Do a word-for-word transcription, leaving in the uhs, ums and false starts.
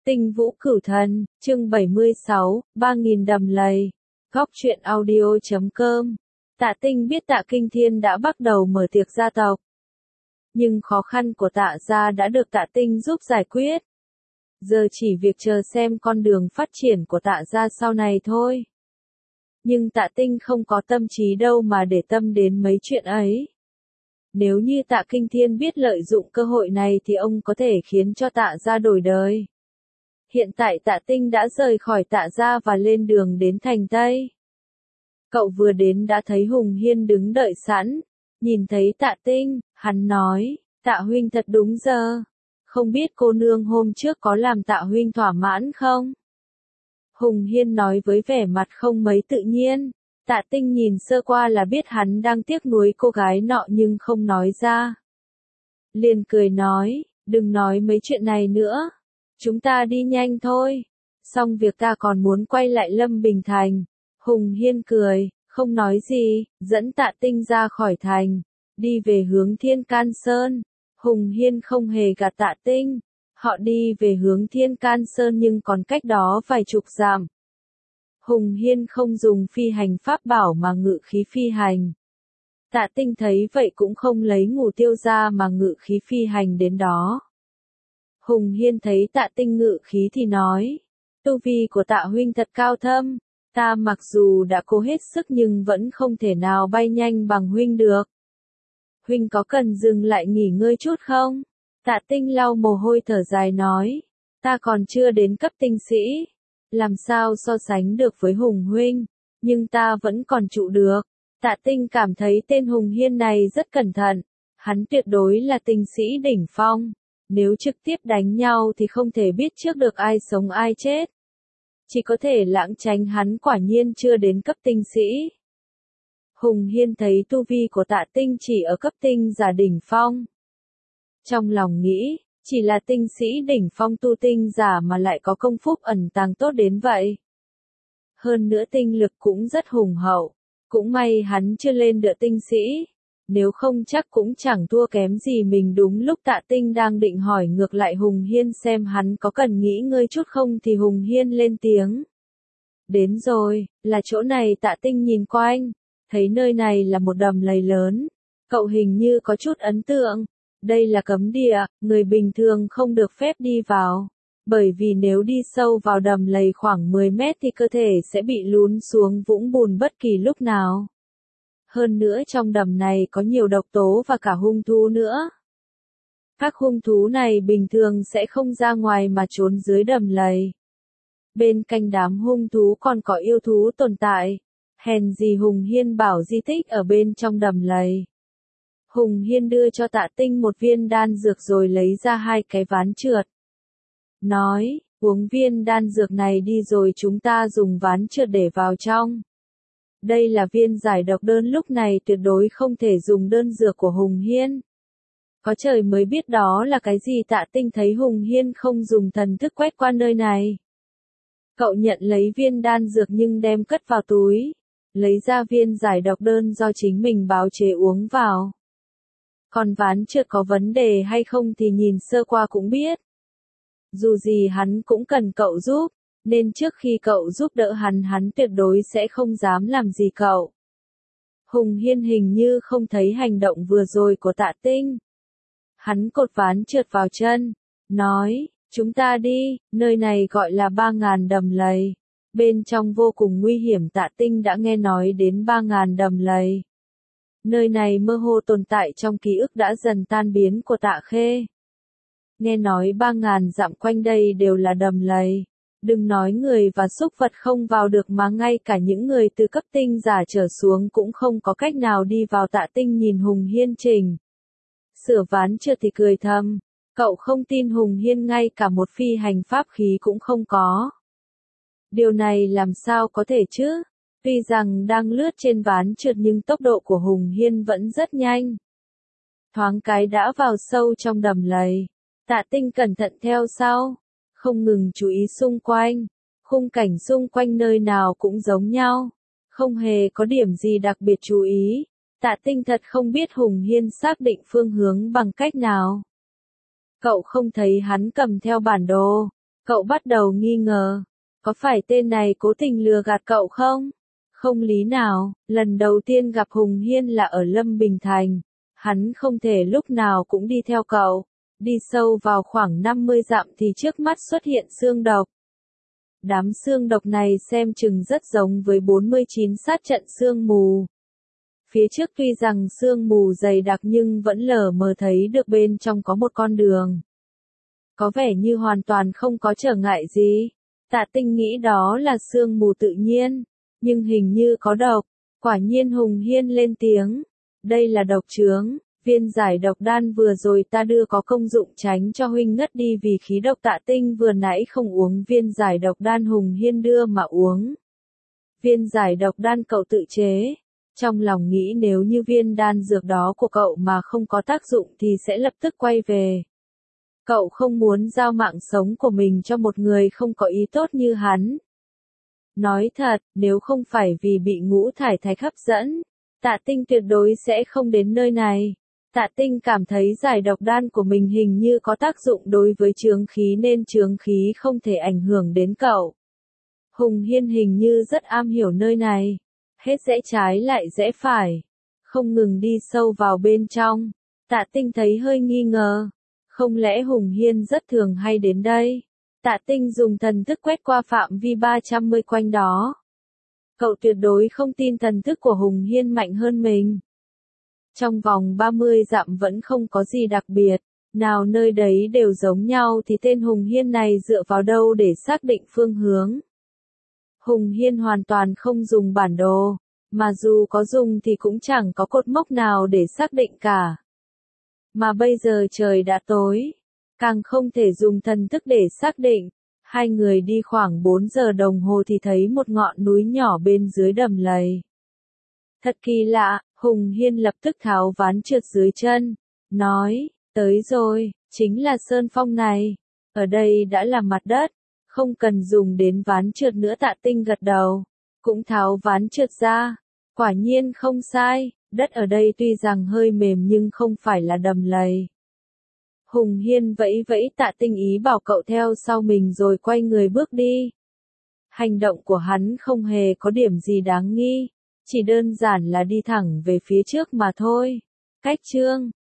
Tinh Vũ Cửu Thần, chương bảy mươi sáu, ba nghìn đầm lầy. Góc truyện audio chấm com. Tạ Tinh biết Tạ Kinh Thiên đã bắt đầu mở tiệc gia tộc. Nhưng khó khăn của Tạ gia đã được Tạ Tinh giúp giải quyết. Giờ chỉ việc chờ xem con đường phát triển của Tạ gia sau này thôi. Nhưng Tạ Tinh không có tâm trí đâu mà để tâm đến mấy chuyện ấy. Nếu như Tạ Kinh Thiên biết lợi dụng cơ hội này thì ông có thể khiến cho Tạ gia đổi đời. Hiện tại Tạ Tinh đã rời khỏi Tạ gia và lên đường đến thành Tây. Cậu vừa đến đã thấy Hùng Hiên đứng đợi sẵn. Nhìn thấy Tạ Tinh, hắn nói, Tạ huynh thật đúng giờ. Không biết cô nương hôm trước có làm Tạ huynh thỏa mãn không? Hùng Hiên nói với vẻ mặt không mấy tự nhiên. Tạ Tinh nhìn sơ qua là biết hắn đang tiếc nuối cô gái nọ nhưng không nói ra. Liền cười nói, đừng nói mấy chuyện này nữa. Chúng ta đi nhanh thôi. Xong việc ta còn muốn quay lại Lâm Bình Thành. Hùng Hiên cười, không nói gì, dẫn Tạ Tinh ra khỏi thành. Đi về hướng Thiên Can Sơn. Hùng Hiên không hề gạt Tạ Tinh. Họ đi về hướng Thiên Can Sơn nhưng còn cách đó vài chục dặm. Hùng Hiên không dùng phi hành pháp bảo mà ngự khí phi hành. Tạ Tinh thấy vậy cũng không lấy ngủ tiêu ra mà ngự khí phi hành đến đó. Hùng Hiên thấy Tạ Tinh ngự khí thì nói, tu vi của Tạ huynh thật cao thâm, ta mặc dù đã cố hết sức nhưng vẫn không thể nào bay nhanh bằng huynh được. Huynh có cần dừng lại nghỉ ngơi chút không? Tạ Tinh lau mồ hôi thở dài nói, ta còn chưa đến cấp tinh sĩ, làm sao so sánh được với Hùng huynh, nhưng ta vẫn còn trụ được. Tạ Tinh cảm thấy tên Hùng Hiên này rất cẩn thận, hắn tuyệt đối là tinh sĩ đỉnh phong. Nếu trực tiếp đánh nhau thì không thể biết trước được ai sống ai chết. Chỉ có thể lãng tránh hắn quả nhiên chưa đến cấp tinh sĩ. Hùng Hiên thấy tu vi của Tạ Tinh chỉ ở cấp tinh giả đỉnh phong. Trong lòng nghĩ, chỉ là tinh sĩ đỉnh phong tu tinh giả mà lại có công phúc ẩn tàng tốt đến vậy. Hơn nữa tinh lực cũng rất hùng hậu. Cũng may hắn chưa lên được tinh sĩ. Nếu không chắc cũng chẳng thua kém gì mình. Đúng lúc Tạ Tinh đang định hỏi ngược lại Hùng Hiên xem hắn có cần nghỉ ngơi chút không thì Hùng Hiên lên tiếng. Đến rồi, là chỗ này. Tạ Tinh nhìn quanh, thấy nơi này là một đầm lầy lớn. Cậu hình như có chút ấn tượng. Đây là cấm địa, người bình thường không được phép đi vào. Bởi vì nếu đi sâu vào đầm lầy khoảng mười mét thì cơ thể sẽ bị lún xuống vũng bùn bất kỳ lúc nào. Hơn nữa trong đầm này có nhiều độc tố và cả hung thú nữa. Các hung thú này bình thường sẽ không ra ngoài mà trốn dưới đầm lầy. Bên cạnh đám hung thú còn có yêu thú tồn tại. Hèn gì Hùng Hiên bảo di tích ở bên trong đầm lầy. Hùng Hiên đưa cho Tạ Tinh một viên đan dược rồi lấy ra hai cái ván trượt. Nói, uống viên đan dược này đi rồi chúng ta dùng ván trượt để vào trong. Đây là viên giải độc đơn, lúc này tuyệt đối không thể dùng đơn dược của Hùng Hiên. Có trời mới biết đó là cái gì. Tạ Tinh thấy Hùng Hiên không dùng thần thức quét qua nơi này. Cậu nhận lấy viên đan dược nhưng đem cất vào túi. Lấy ra viên giải độc đơn do chính mình bào chế uống vào. Còn ván trượt có vấn đề hay không thì nhìn sơ qua cũng biết. Dù gì hắn cũng cần cậu giúp. Nên trước khi cậu giúp đỡ hắn hắn tuyệt đối sẽ không dám làm gì cậu. Hùng Hiên hình như không thấy hành động vừa rồi của Tạ Tinh. Hắn cột ván trượt vào chân. Nói, chúng ta đi, nơi này gọi là ba ngàn đầm lầy. Bên trong vô cùng nguy hiểm. Tạ Tinh đã nghe nói đến ba ngàn đầm lầy. Nơi này mơ hồ tồn tại trong ký ức đã dần tan biến của Tạ Khê. Nghe nói ba ngàn dặm quanh đây đều là đầm lầy. Đừng nói người và súc vật không vào được mà ngay cả những người từ cấp tinh giả trở xuống cũng không có cách nào đi vào. Tạ Tinh nhìn Hùng Hiên chỉnh sửa ván trượt thì cười thầm. Cậu không tin Hùng Hiên ngay cả một phi hành pháp khí cũng không có. Điều này làm sao có thể chứ? Tuy rằng đang lướt trên ván trượt nhưng tốc độ của Hùng Hiên vẫn rất nhanh. Thoáng cái đã vào sâu trong đầm lầy. Tạ Tinh cẩn thận theo sau. Không ngừng chú ý xung quanh. Khung cảnh xung quanh nơi nào cũng giống nhau. Không hề có điểm gì đặc biệt chú ý. Tạ Tinh thật không biết Hùng Hiên xác định phương hướng bằng cách nào. Cậu không thấy hắn cầm theo bản đồ. Cậu bắt đầu nghi ngờ, có phải tên này cố tình lừa gạt cậu không? Không lý nào, lần đầu tiên gặp Hùng Hiên là ở Lâm Bình Thành, hắn không thể lúc nào cũng đi theo cậu. Đi sâu vào khoảng năm mươi dặm thì trước mắt xuất hiện xương độc. Đám xương độc này xem chừng rất giống với bốn mươi chín sát trận sương mù. Phía trước tuy rằng sương mù dày đặc nhưng vẫn lờ mờ thấy được bên trong có một con đường. Có vẻ như hoàn toàn không có trở ngại gì. Tạ Tinh nghĩ đó là sương mù tự nhiên, nhưng hình như có độc. Quả nhiên Hùng Hiên lên tiếng. Đây là độc chướng, viên giải độc đan vừa rồi ta đưa có công dụng tránh cho huynh ngất đi vì khí độc. Tạ Tinh vừa nãy không uống viên giải độc đan Hùng Hiên đưa mà uống. Viên giải độc đan cậu tự chế. Trong lòng nghĩ nếu như viên đan dược đó của cậu mà không có tác dụng thì sẽ lập tức quay về. Cậu không muốn giao mạng sống của mình cho một người không có ý tốt như hắn. Nói thật, nếu không phải vì bị ngũ thải thạch hấp dẫn, Tạ Tinh tuyệt đối sẽ không đến nơi này. Tạ Tinh cảm thấy giải độc đan của mình hình như có tác dụng đối với chướng khí nên chướng khí không thể ảnh hưởng đến cậu. Hùng Hiên hình như rất am hiểu nơi này. Hết rẽ trái lại rẽ phải. Không ngừng đi sâu vào bên trong. Tạ Tinh thấy hơi nghi ngờ. Không lẽ Hùng Hiên rất thường hay đến đây? Tạ Tinh dùng thần thức quét qua phạm vi ba trăm mươi quanh đó. Cậu tuyệt đối không tin thần thức của Hùng Hiên mạnh hơn mình. Trong vòng ba mươi dặm vẫn không có gì đặc biệt, nào nơi đấy đều giống nhau thì tên Hùng Hiên này dựa vào đâu để xác định phương hướng. Hùng Hiên hoàn toàn không dùng bản đồ, mà dù có dùng thì cũng chẳng có cột mốc nào để xác định cả. Mà bây giờ trời đã tối, càng không thể dùng thần thức để xác định. Hai người đi khoảng bốn giờ đồng hồ thì thấy một ngọn núi nhỏ bên dưới đầm lầy. Thật kỳ lạ, Hùng Hiên lập tức tháo ván trượt dưới chân, nói, tới rồi, chính là sơn phong này. Ở đây đã là mặt đất, không cần dùng đến ván trượt nữa. Tạ Tinh gật đầu, cũng tháo ván trượt ra. Quả nhiên không sai, đất ở đây tuy rằng hơi mềm nhưng không phải là đầm lầy. Hùng Hiên vẫy vẫy Tạ Tinh ý bảo cậu theo sau mình rồi quay người bước đi. Hành động của hắn không hề có điểm gì đáng nghi, chỉ đơn giản là đi thẳng về phía trước mà thôi. Cách chương